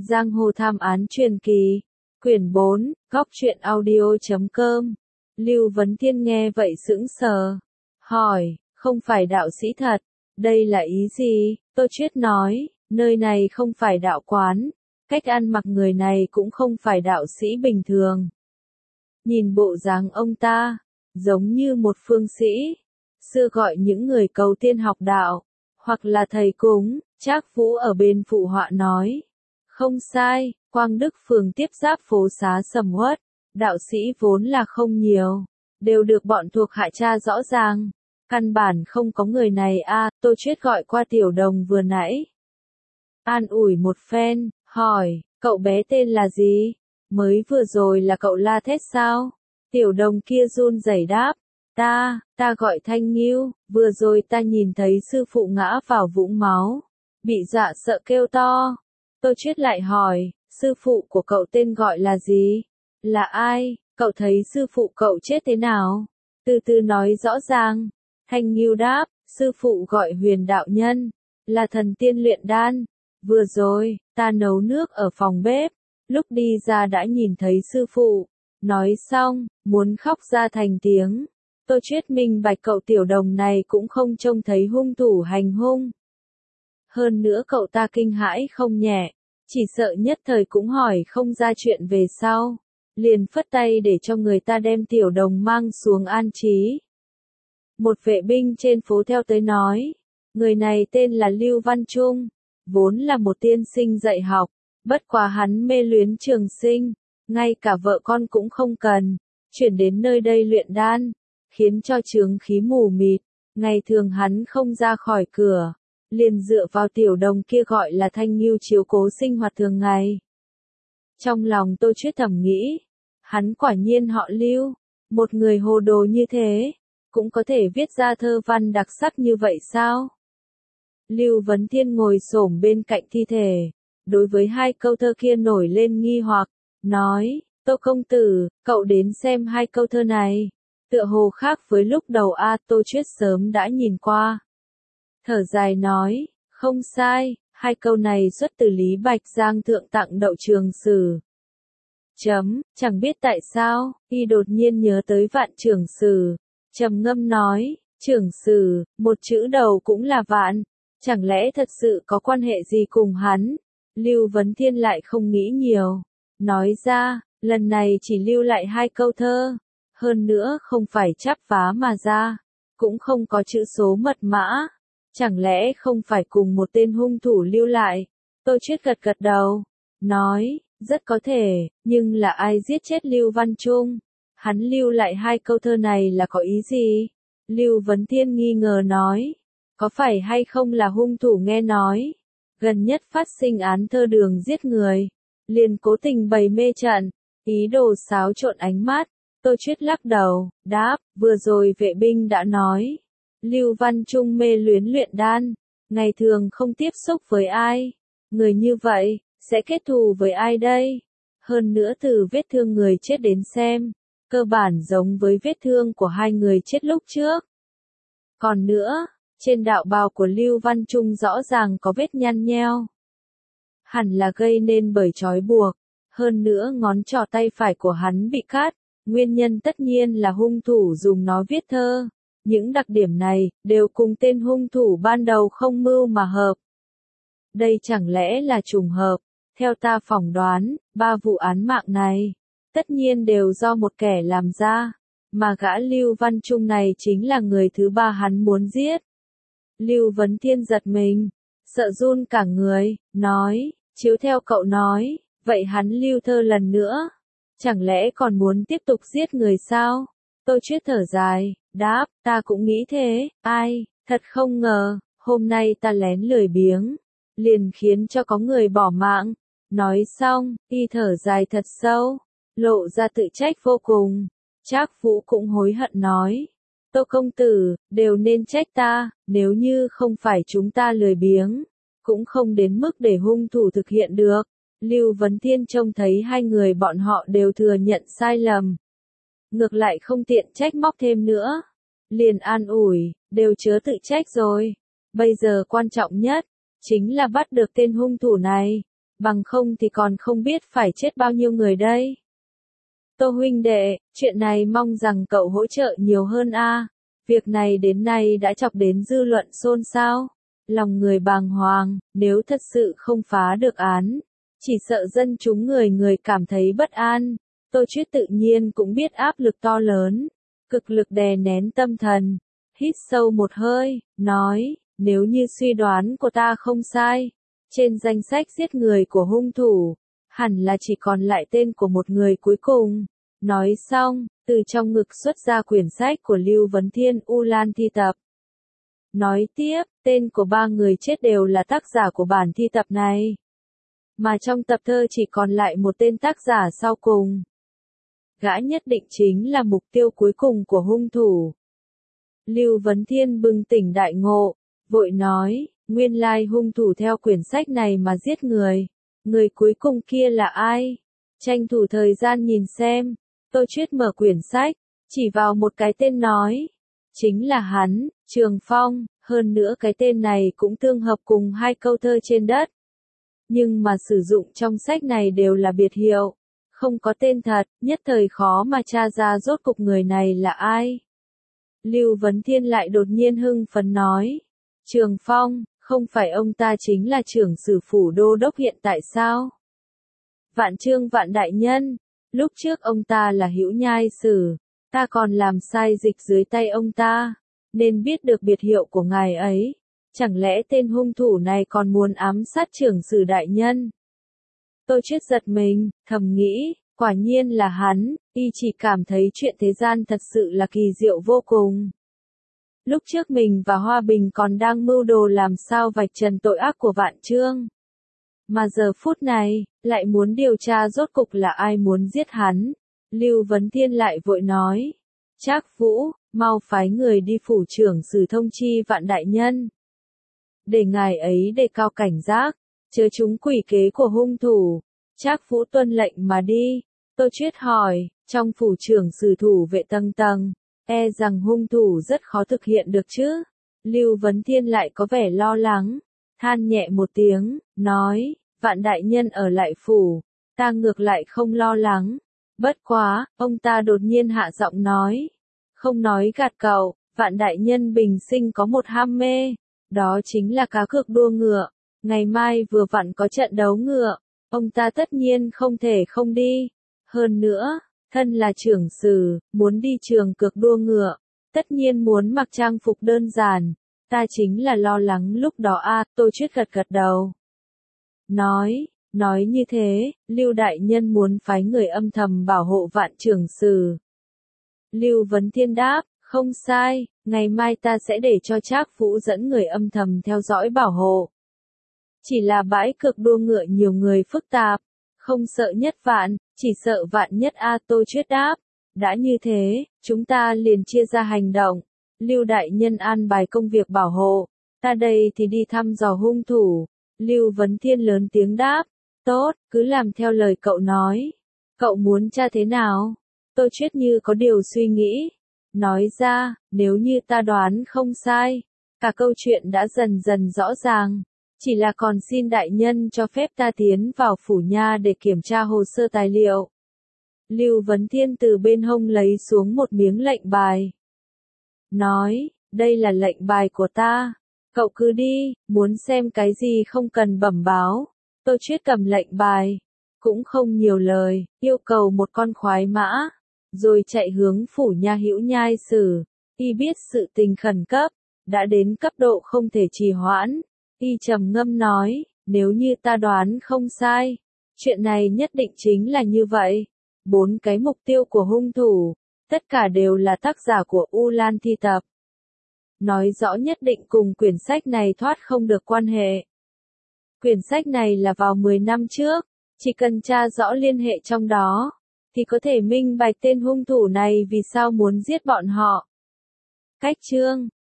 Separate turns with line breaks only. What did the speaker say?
Giang hồ thám án truyền kỳ, quyển 4, góc truyện audio.com. Lưu Vấn Thiên nghe vậy sững sờ, hỏi, không phải đạo sĩ thật, đây là ý gì? Tô Chuyết nói, nơi này không phải đạo quán, cách ăn mặc người này cũng không phải đạo sĩ bình thường. Nhìn bộ dáng ông ta, giống như một phương sĩ, xưa gọi những người cầu tiên học đạo, hoặc là thầy cúng. Trác Vũ ở bên phụ họa nói, không sai, Quang Đức phường tiếp giáp phố xá sầm uất, đạo sĩ vốn là không nhiều, đều được bọn thuộc hạ tra rõ ràng, căn bản không có người này a. Tô Chuyết gọi qua Tiểu Đồng vừa nãy, an ủi một phen, hỏi, cậu bé tên là gì? Mới vừa rồi là cậu la thét sao? Tiểu Đồng kia run rẩy đáp, ta gọi Thanh Nghiêu, vừa rồi ta nhìn thấy sư phụ ngã vào vũng máu, bị dọa sợ kêu to. Tô Chuyết lại hỏi, sư phụ của cậu tên gọi là gì? Là ai? Cậu thấy sư phụ cậu chết thế nào? Từ từ nói rõ ràng. Thanh Nghiêu đáp, sư phụ gọi Huyền đạo nhân, là thần tiên luyện đan. Vừa rồi, ta nấu nước ở phòng bếp, lúc đi ra đã nhìn thấy sư phụ. Nói xong, muốn khóc ra thành tiếng. Tô Chuyết minh bạch cậu Tiểu Đồng này cũng không trông thấy hung thủ hành hung. Hơn nữa cậu ta kinh hãi không nhẹ, chỉ sợ nhất thời cũng hỏi không ra chuyện về sau, liền phất tay để cho người ta đem Tiểu Đồng mang xuống an trí. Một vệ binh trên phố theo tới nói, người này tên là Lưu Văn Trung, vốn là một tiên sinh dạy học, bất quá hắn mê luyến trường sinh, ngay cả vợ con cũng không cần, chuyển đến nơi đây luyện đan, khiến cho chướng khí mù mịt, ngày thường hắn không ra khỏi cửa, liền dựa vào Tiểu Đồng kia gọi là Thanh Nghiêu chiếu cố sinh hoạt thường ngày. Trong lòng Tô Chuyết thầm nghĩ, hắn quả nhiên họ Lưu, một người hồ đồ như thế, cũng có thể viết ra thơ văn đặc sắc như vậy sao? Lưu Vấn Thiên ngồi xổm bên cạnh thi thể, đối với hai câu thơ kia nổi lên nghi hoặc, nói, Tô công tử, cậu đến xem hai câu thơ này, tựa hồ khác với lúc đầu a. Tô Chuyết sớm đã nhìn qua. Thở dài nói, không sai, hai câu này xuất từ Lý Bạch Giang thượng tặng Đậu Trường Sử. Chẳng biết tại sao, y đột nhiên nhớ tới Vạn Trường Sử, trầm ngâm nói, Trường Sử, một chữ đầu cũng là vạn, chẳng lẽ thật sự có quan hệ gì cùng hắn? Lưu Vấn Thiên lại không nghĩ nhiều, nói ra, lần này chỉ lưu lại hai câu thơ, hơn nữa không phải chắp vá mà ra, cũng không có chữ số mật mã. Chẳng lẽ không phải cùng một tên hung thủ lưu lại? Tô Chuyết gật gật đầu, nói, rất có thể, nhưng là ai giết chết Lưu Văn Trung? Hắn lưu lại hai câu thơ này là có ý gì? Lưu Vấn Thiên nghi ngờ nói, có phải hay không là hung thủ nghe nói, gần nhất phát sinh án thơ đường giết người, liền cố tình bày mê trận, ý đồ xáo trộn ánh mắt. Tô Chuyết lắc đầu, đáp, vừa rồi vệ binh đã nói. Lưu Văn Trung mê luyến luyện đan, ngày thường không tiếp xúc với ai. Người như vậy, sẽ kết thù với ai đây? Hơn nữa từ vết thương người chết đến xem, cơ bản giống với vết thương của hai người chết lúc trước. Còn nữa, trên đạo bào của Lưu Văn Trung rõ ràng có vết nhăn nheo. Hẳn là gây nên bởi trói buộc, hơn nữa ngón trỏ tay phải của hắn bị cắt, nguyên nhân tất nhiên là hung thủ dùng nó viết thơ. Những đặc điểm này, đều cùng tên hung thủ ban đầu không mưu mà hợp. Đây chẳng lẽ là trùng hợp? Theo ta phỏng đoán, ba vụ án mạng này, tất nhiên đều do một kẻ làm ra, mà gã Lưu Văn Trung này chính là người thứ ba hắn muốn giết. Lưu Vấn Thiên giật mình, sợ run cả người, nói, chiếu theo cậu nói, vậy hắn lưu thơ lần nữa, chẳng lẽ còn muốn tiếp tục giết người sao? Tô Chuyết thở dài, đáp, ta cũng nghĩ thế, ai, thật không ngờ, hôm nay ta lén lười biếng, liền khiến cho có người bỏ mạng. Nói xong, y thở dài thật sâu, lộ ra tự trách vô cùng. Trác Vũ cũng hối hận nói, Tô công tử, đều nên trách ta, nếu như không phải chúng ta lười biếng, cũng không đến mức để hung thủ thực hiện được. Lưu Vấn Thiên trông thấy hai người bọn họ đều thừa nhận sai lầm, ngược lại không tiện trách móc thêm nữa, liền an ủi, đều chớ tự trách rồi, bây giờ quan trọng nhất, chính là bắt được tên hung thủ này, bằng không thì còn không biết phải chết bao nhiêu người đây. Tô huynh đệ, chuyện này mong rằng cậu hỗ trợ nhiều hơn a. Việc này đến nay đã chọc đến dư luận xôn xao. Lòng người bàng hoàng, nếu thật sự không phá được án, chỉ sợ dân chúng người người cảm thấy bất an. Tô Chuyết tự nhiên cũng biết áp lực to lớn, cực lực đè nén tâm thần, hít sâu một hơi, nói, nếu như suy đoán của ta không sai, trên danh sách giết người của hung thủ, hẳn là chỉ còn lại tên của một người cuối cùng. Nói xong, từ trong ngực xuất ra quyển sách của Lưu Vấn Thiên U Lan thi tập. Nói tiếp, tên của 3 người chết đều là tác giả của bản thi tập này. Mà trong tập thơ chỉ còn lại một tên tác giả sau cùng. Gã nhất định chính là mục tiêu cuối cùng của hung thủ. Lưu Vấn Thiên bừng tỉnh đại ngộ, vội nói, nguyên lai hung thủ theo quyển sách này mà giết người. Người cuối cùng kia là ai? Tranh thủ thời gian nhìn xem. Tô Chuyết mở quyển sách, chỉ vào một cái tên nói. Chính là hắn, Trường Phong, hơn nữa cái tên này cũng tương hợp cùng 2 câu thơ trên đất. Nhưng mà sử dụng trong sách này đều là biệt hiệu, không có tên thật, nhất thời khó mà tra ra rốt cục người này là ai. Lưu Vấn Thiên lại đột nhiên hưng phấn nói, Trường Phong, không phải ông ta chính là trưởng sử phủ đô đốc hiện tại sao? Vạn Trương Vạn đại nhân, lúc trước ông ta là Hữu Nhai Sử, ta còn làm sai dịch dưới tay ông ta, nên biết được biệt hiệu của ngài ấy. Chẳng lẽ tên hung thủ này còn muốn ám sát trưởng sử đại nhân? Tô Chuyết giật mình, thầm nghĩ, quả nhiên là hắn, y chỉ cảm thấy chuyện thế gian thật sự là kỳ diệu vô cùng. Lúc trước mình và Hoa Bình còn đang mưu đồ làm sao vạch trần tội ác của Vạn Trương. Mà giờ phút này, lại muốn điều tra rốt cục là ai muốn giết hắn. Lưu Vấn Thiên lại vội nói, Trác Vũ, mau phái người đi phủ trưởng sử thông chi Vạn đại nhân. Để ngài ấy đề cao cảnh giác, chớ trúng quỷ kế của hung thủ. Trác Vũ tuân lệnh mà đi. Tô Chuyết hỏi, trong phủ trưởng sử thủ vệ tầng tầng, e rằng hung thủ rất khó thực hiện được chứ? Lưu Vấn Thiên lại có vẻ lo lắng, than nhẹ một tiếng, nói, Vạn đại nhân ở lại phủ, ta ngược lại không lo lắng. Bất quá, ông ta đột nhiên hạ giọng nói, không nói gạt cậu, Vạn đại nhân bình sinh có một ham mê, đó chính là cá cược đua ngựa. Ngày mai vừa vặn có trận đấu ngựa, ông ta tất nhiên không thể không đi. Hơn nữa, thân là trưởng sử, muốn đi trường cược đua ngựa, tất nhiên muốn mặc trang phục đơn giản. Ta chính là lo lắng lúc đó a. Tô Chuyết gật gật đầu. Nói như thế, Lưu đại nhân muốn phái người âm thầm bảo hộ Vạn trưởng sử. Lưu Vấn Thiên đáp, không sai, ngày mai ta sẽ để cho Trác Vũ dẫn người âm thầm theo dõi bảo hộ. Chỉ là bãi cược đua ngựa nhiều người phức tạp, không sợ nhất vạn, chỉ sợ vạn nhất a. Tô Chuyết đáp, đã như thế, chúng ta liền chia ra hành động. Lưu đại nhân an bài công việc bảo hộ, ta đây thì đi thăm dò hung thủ. Lưu Vấn Thiên lớn tiếng đáp, tốt, cứ làm theo lời cậu nói. Cậu muốn tra thế nào? Tô Chuyết như có điều suy nghĩ, nói ra, nếu như ta đoán không sai, cả câu chuyện đã dần dần rõ ràng. Chỉ là còn xin đại nhân cho phép ta tiến vào phủ nha để kiểm tra hồ sơ tài liệu. Lưu Vấn Thiên từ bên hông lấy xuống một miếng lệnh bài. Nói, đây là lệnh bài của ta. Cậu cứ đi, muốn xem cái gì không cần bẩm báo. Tô Chuyết cầm lệnh bài, cũng không nhiều lời, yêu cầu một con khoái mã, rồi chạy hướng phủ nha Hữu Nhai Sử. Y biết sự tình khẩn cấp, đã đến cấp độ không thể trì hoãn. Y trầm ngâm nói, nếu như ta đoán không sai, chuyện này nhất định chính là như vậy. 4 cái mục tiêu của hung thủ, tất cả đều là tác giả của U Lan thi tập. Nói rõ nhất định cùng quyển sách này thoát không được quan hệ. Quyển sách này là vào 10 năm trước, chỉ cần tra rõ liên hệ trong đó, thì có thể minh bạch tên hung thủ này vì sao muốn giết bọn họ. Cách chương